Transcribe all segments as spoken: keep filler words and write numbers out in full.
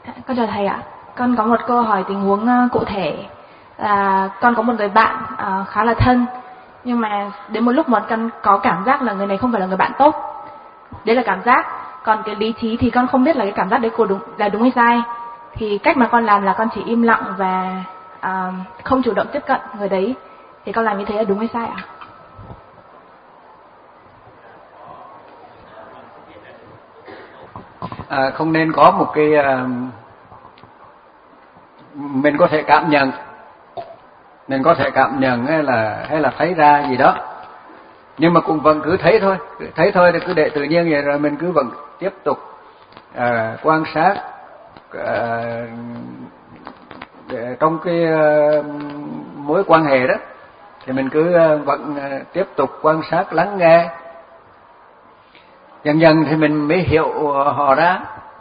Con chào thầy ạ. Con có một câu hỏi tình huống cụ thể là con có một người bạn uh, khá là thân, nhưng mà đến một lúc mà con có cảm giác là người này không phải là người bạn tốt. Đấy là cảm giác. Còn cái lý trí thì con không biết là cái cảm giác đấy của đúng là đúng hay sai. Thì cách mà con làm là con chỉ im lặng và uh, không chủ động tiếp cận người đấy. Thì con làm như thế là đúng hay sai ạ? À, không nên có một cái uh, mình có thể cảm nhận, mình có thể cảm nhận hay là hay là thấy ra gì đó, nhưng mà cũng vẫn cứ thấy thôi, cứ thấy thôi thì cứ để tự nhiên vậy, rồi mình cứ vẫn tiếp tục uh, quan sát uh, để trong cái uh, mối quan hệ đó, thì mình cứ uh, vẫn uh, tiếp tục quan sát, lắng nghe. Dần dần thì mình mới hiểu họ ra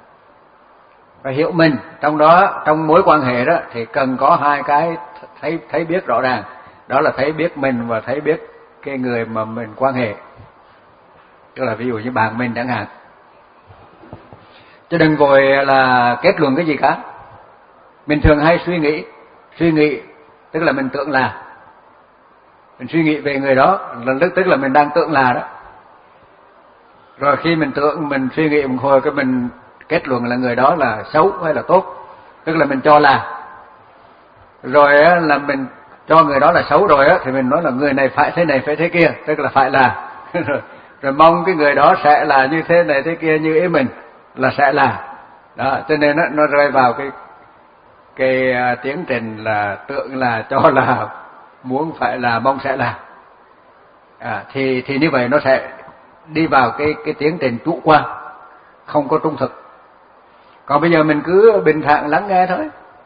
và hiểu mình. Trong đó, trong mối quan hệ đó thì cần có hai cái thấy thấy biết rõ ràng, đó là thấy biết mình và thấy biết cái người mà mình quan hệ. Tức là ví dụ như bạn mình chẳng hạn, chứ đừng vội là kết luận cái gì cả. Mình thường hay suy nghĩ, suy nghĩ tức là mình tưởng là, mình suy nghĩ về người đó, tức là mình đang tưởng là đó. Rồi khi mình tưởng, mình suy nghĩ một hồi, cái mình kết luận là người đó là xấu hay là tốt, tức là mình cho là. Rồi là mình cho người đó là xấu rồi á, thì mình nói là người này phải thế này, phải thế kia, tức là phải là. Rồi mong cái người đó sẽ là như thế này, thế kia, như ý mình là sẽ là. Đó, cho nên nó, nó rơi vào cái cái tiến trình là tưởng là, cho là, muốn phải là, mong sẽ là. À, thì thì như vậy nó sẽ đi vào cái cái tiến trình chủ quan, không có trung thực. Còn bây giờ mình cứ bình thản lắng nghe thôi.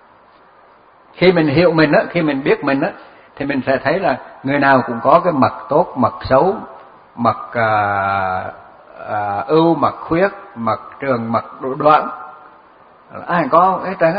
Khi mình hiểu mình á, khi mình biết mình á, thì mình sẽ thấy là người nào cũng có cái mặt tốt, mặt xấu, mặt à, à, ưu, mặt khuyết, mặt trường, mặt đoạn, ai có hết trơn á.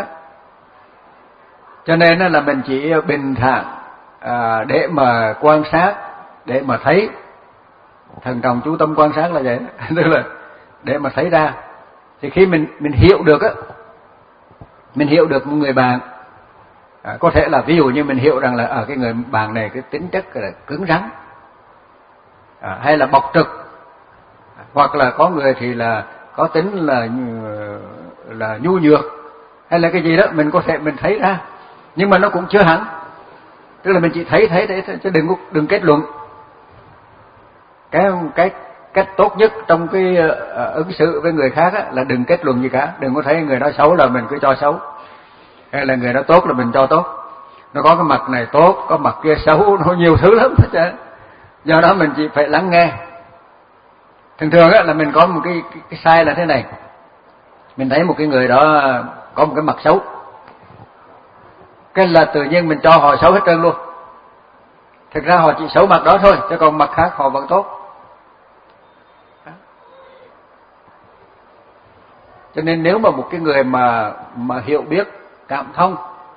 Cho nên là mình chỉ bình thản à, để mà quan sát, để mà thấy. Thần trọng chú tâm quan sát là vậy, tức là để mà thấy ra. Thì khi mình mình hiểu được á, mình hiểu được một người bạn, à, có thể là ví dụ như mình hiểu rằng là ở à, cái người bạn này cái tính chất là cứng rắn, à, hay là bộc trực, à, hoặc là có người thì là có tính là là nhu nhược, hay là cái gì đó, mình có thể mình thấy ra, nhưng mà nó cũng chưa hẳn. Tức là mình chỉ thấy thấy thế chứ đừng đừng kết luận. Cái cái cách tốt nhất trong cái uh, ứng xử với người khác á, là đừng kết luận gì cả. Đừng có thấy người đó xấu là mình cứ cho xấu, hay là người đó tốt là mình cho tốt. Nó có cái mặt này tốt, có mặt kia xấu, nó nhiều thứ lắm hết trơn. Do đó mình chỉ phải lắng nghe. Thường thường á, là mình có một cái, cái, cái sai là thế này. Mình thấy một cái người đó có một cái mặt xấu, cái là tự nhiên mình cho họ xấu hết trơn luôn. Thực ra họ chỉ xấu mặt đó thôi, chứ còn mặt khác họ vẫn tốt. Cho nên nếu mà một cái người mà mà hiểu biết, cảm thông,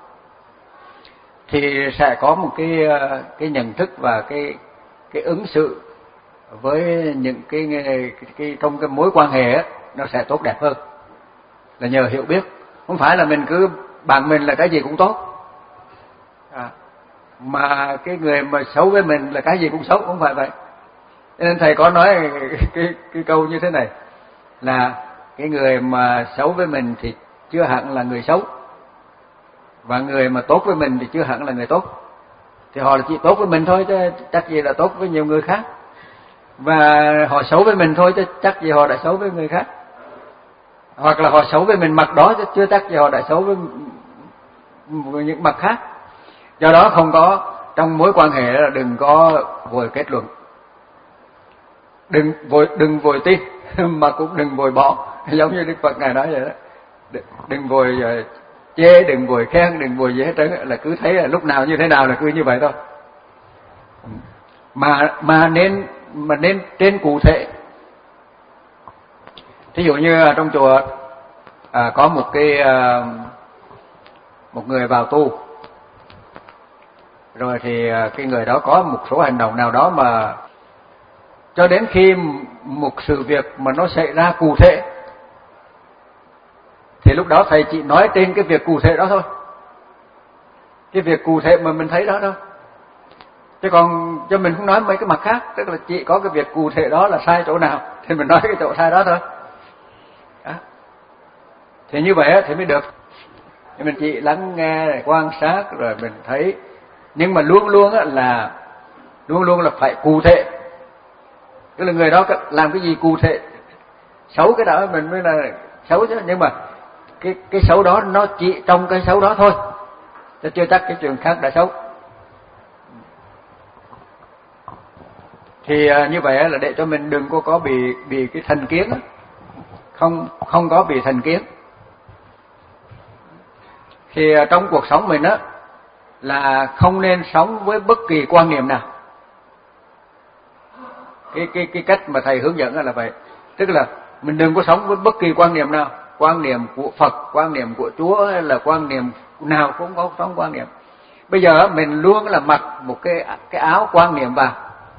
thì sẽ có một cái cái nhận thức và cái cái ứng xử với những cái, cái, cái trong cái mối quan hệ ấy, nó sẽ tốt đẹp hơn. Là nhờ hiểu biết, không phải là mình cứ bạn mình là cái gì cũng tốt, à, mà cái người mà xấu với mình là cái gì cũng xấu, không phải vậy. Nên thầy có nói cái cái câu như thế này là cái người mà xấu với mình thì chưa hẳn là người xấu, và người mà tốt với mình thì chưa hẳn là người tốt. Thì họ là chỉ tốt với mình thôi, chứ chắc gì là tốt với nhiều người khác. Và họ xấu với mình thôi, chứ chắc gì họ đã xấu với người khác. Hoặc là họ xấu với mình mặt đó, chứ chưa chắc gì họ đã xấu với những mặt khác. Do đó không có, trong mối quan hệ là đừng có vội kết luận, đừng vội đừng vội tin, mà cũng đừng vội bỏ. Giống như Đức Phật ngài nói vậy đó, đừng vội chê, đừng vội khen, đừng vội gì hết trơn, là cứ thấy là lúc nào như thế nào là cứ như vậy thôi. Mà mà nên mà nên trên cụ thể. Thí dụ như trong chùa à, có một cái à, một người vào tu, rồi thì cái người đó có một số hành động nào đó mà cho đến khi một sự việc mà nó xảy ra cụ thể thì lúc lúc đó thầy chỉ nói trên cái việc cụ thể đó thôi, cái việc cụ thể mà mình thấy đó thôi, chứ còn cho mình không nói mấy cái mặt khác. Tức là chỉ có cái việc cụ thể đó là sai chỗ nào thì mình nói cái chỗ sai đó thôi đó. Thì như vậy thì mới được. Thì mình chỉ lắng nghe, quan sát rồi mình thấy, nhưng mà luôn luôn là luôn luôn là phải cụ thể. Tức là người đó làm cái gì cụ thể, xấu cái đó mình mới là xấu chứ, nhưng mà cái cái xấu đó nó chỉ trong cái xấu đó thôi, chứ chưa chắc cái chuyện khác đã xấu. Thì à, như vậy là để cho mình đừng có có bị bị cái thành kiến, không không có bị thành kiến. Thì à, trong cuộc sống mình á là không nên sống với bất kỳ quan niệm nào. Cái cái cái cách mà thầy hướng dẫn là vậy, tức là mình đừng có sống với bất kỳ quan niệm nào, quan niệm của Phật, quan niệm của Chúa hay là quan niệm nào cũng có sống quan niệm. Bây giờ mình luôn là mặc một cái cái áo quan niệm vào.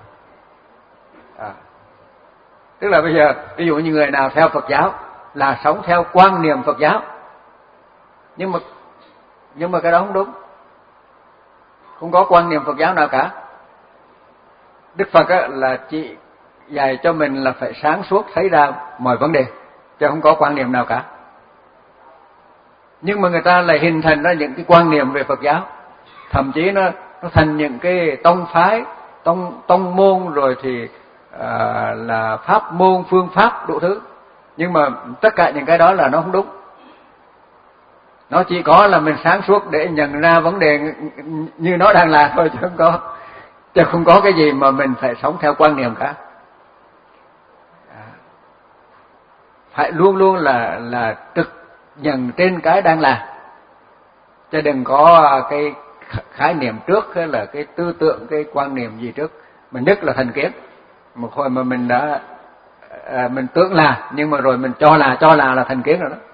À, tức là bây giờ ví dụ như người nào theo Phật giáo là sống theo quan niệm Phật giáo, nhưng mà nhưng mà cái đó không đúng, không có quan niệm Phật giáo nào cả. Đức Phật á, là chỉ dạy cho mình là phải sáng suốt thấy ra mọi vấn đề, chứ không có quan niệm nào cả. Nhưng mà người ta lại hình thành ra những cái quan niệm về Phật giáo, thậm chí nó nó thành những cái tông phái, tông tông môn, rồi thì à, là pháp môn, phương pháp đủ thứ. Nhưng mà tất cả những cái đó là nó không đúng. Nó chỉ có là mình sáng suốt để nhận ra vấn đề như nó đang là thôi, chứ không có chứ không có cái gì mà mình phải sống theo quan niệm cả. À, phải luôn luôn là là trực nhận trên cái đang là, chứ đừng có cái khái niệm trước hay là cái tư tưởng, cái quan niệm gì trước. Mình nhất là thành kiến. Một hồi mà mình đã à, mình tưởng là, nhưng mà rồi mình cho là cho là là thành kiến rồi đó.